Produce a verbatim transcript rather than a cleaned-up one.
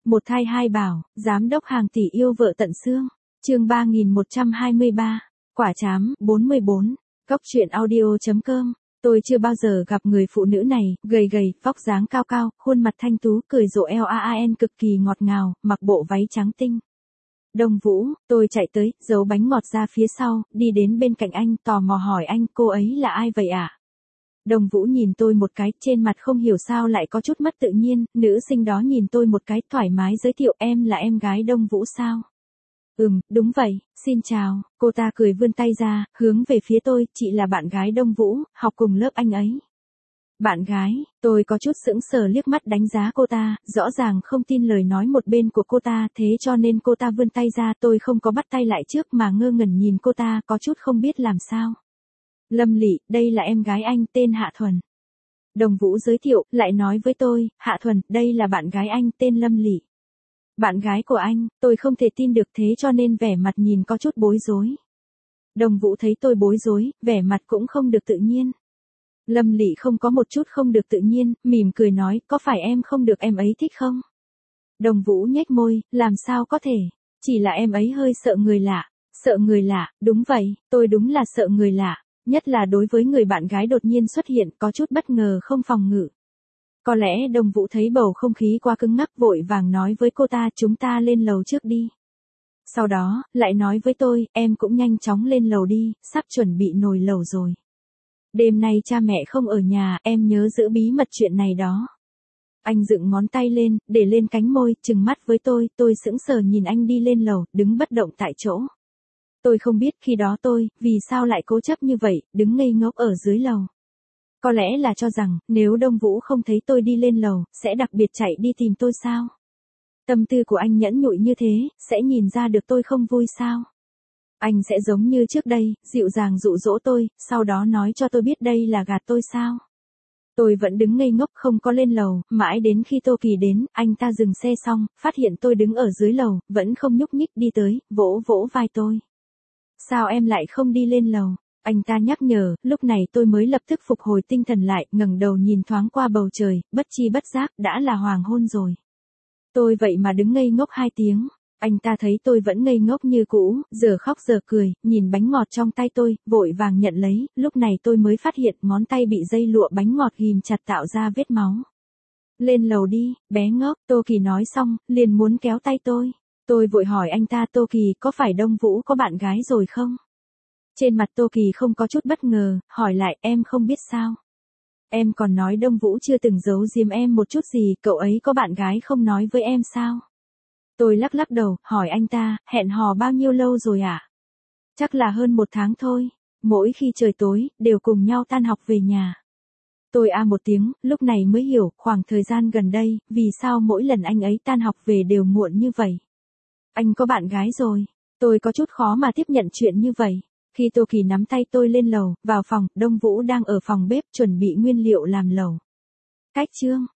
Một thai hai bảo, giám đốc hàng tỷ yêu vợ tận xương. Chương ba nghìn một trăm hai mươi ba. Quả chám, bốn mươi bốn. Cốc truyện audio chấm com. Tôi chưa bao giờ gặp người phụ nữ này, gầy gầy, vóc dáng cao cao, khuôn mặt thanh tú, cười rộ eo a a en cực kỳ ngọt ngào, mặc bộ váy trắng tinh. Đông Vũ, tôi chạy tới, giấu bánh ngọt ra phía sau, đi đến bên cạnh anh, tò mò hỏi anh, cô ấy là ai vậy ạ? À? Đông Vũ nhìn tôi một cái, trên mặt không hiểu sao lại có chút mất tự nhiên, nữ sinh đó nhìn tôi một cái, thoải mái giới thiệu, em là em gái Đông Vũ sao? Ừm, đúng vậy, xin chào, cô ta cười vươn tay ra, hướng về phía tôi, chị là bạn gái Đông Vũ, học cùng lớp anh ấy. Bạn gái, tôi có chút sững sờ liếc mắt đánh giá cô ta, rõ ràng không tin lời nói một bên của cô ta, thế cho nên cô ta vươn tay ra, tôi không có bắt tay lại trước mà ngơ ngẩn nhìn cô ta, có chút không biết làm sao. Lâm Lị, đây là em gái anh, tên Hạ Thuần. Đồng Vũ giới thiệu, lại nói với tôi, Hạ Thuần, đây là bạn gái anh, tên Lâm Lị. Bạn gái của anh, tôi không thể tin được thế cho nên vẻ mặt nhìn có chút bối rối. Đồng Vũ thấy tôi bối rối, vẻ mặt cũng không được tự nhiên. Lâm Lị không có một chút không được tự nhiên, mỉm cười nói, có phải em không được em ấy thích không? Đồng Vũ nhếch môi, làm sao có thể, chỉ là em ấy hơi sợ người lạ. Sợ người lạ, đúng vậy, tôi đúng là sợ người lạ. Nhất là đối với người bạn gái đột nhiên xuất hiện, có chút bất ngờ không phòng ngự. Có lẽ Đông Vũ thấy bầu không khí quá cứng ngắc, vội vàng nói với cô ta, chúng ta lên lầu trước đi. Sau đó, lại nói với tôi, em cũng nhanh chóng lên lầu đi, sắp chuẩn bị nồi lẩu rồi. Đêm nay cha mẹ không ở nhà, em nhớ giữ bí mật chuyện này đó. Anh dựng ngón tay lên, để lên cánh môi, trừng mắt với tôi, tôi sững sờ nhìn anh đi lên lầu, đứng bất động tại chỗ. Tôi không biết khi đó tôi, vì sao lại cố chấp như vậy, đứng ngây ngốc ở dưới lầu. Có lẽ là cho rằng, nếu Đông Vũ không thấy tôi đi lên lầu, sẽ đặc biệt chạy đi tìm tôi sao? Tâm tư của anh nhẫn nhụi như thế, sẽ nhìn ra được tôi không vui sao? Anh sẽ giống như trước đây, dịu dàng dụ dỗ tôi, sau đó nói cho tôi biết đây là gạt tôi sao? Tôi vẫn đứng ngây ngốc không có lên lầu, mãi đến khi Tô Kỳ đến, anh ta dừng xe xong, phát hiện tôi đứng ở dưới lầu, vẫn không nhúc nhích đi tới, vỗ vỗ vai tôi. Sao em lại không đi lên lầu? Anh ta nhắc nhở, lúc này tôi mới lập tức phục hồi tinh thần lại, ngẩng đầu nhìn thoáng qua bầu trời, bất chi bất giác, đã là hoàng hôn rồi. Tôi vậy mà đứng ngây ngốc hai tiếng. Anh ta thấy tôi vẫn ngây ngốc như cũ, giờ khóc giờ cười, nhìn bánh ngọt trong tay tôi, vội vàng nhận lấy, lúc này tôi mới phát hiện ngón tay bị dây lụa bánh ngọt ghim chặt tạo ra vết máu. Lên lầu đi, bé ngốc, Tô Kỳ nói xong, liền muốn kéo tay tôi. Tôi vội hỏi anh ta, Tô Kỳ, có phải Đông Vũ có bạn gái rồi không? Trên mặt Tô Kỳ không có chút bất ngờ, hỏi lại, em không biết sao? Em còn nói Đông Vũ chưa từng giấu giếm em một chút gì, cậu ấy có bạn gái không nói với em sao? Tôi lắc lắc đầu, hỏi anh ta, hẹn hò bao nhiêu lâu rồi ạ? À? Chắc là hơn một tháng thôi, mỗi khi trời tối, đều cùng nhau tan học về nhà. Tôi a một tiếng, lúc này mới hiểu, khoảng thời gian gần đây, vì sao mỗi lần anh ấy tan học về đều muộn như vậy. Anh có bạn gái rồi, tôi có chút khó mà tiếp nhận chuyện như vậy. Khi Tô Kỳ nắm tay tôi lên lầu, vào phòng, Đông Vũ đang ở phòng bếp chuẩn bị nguyên liệu làm lẩu. Cách chương.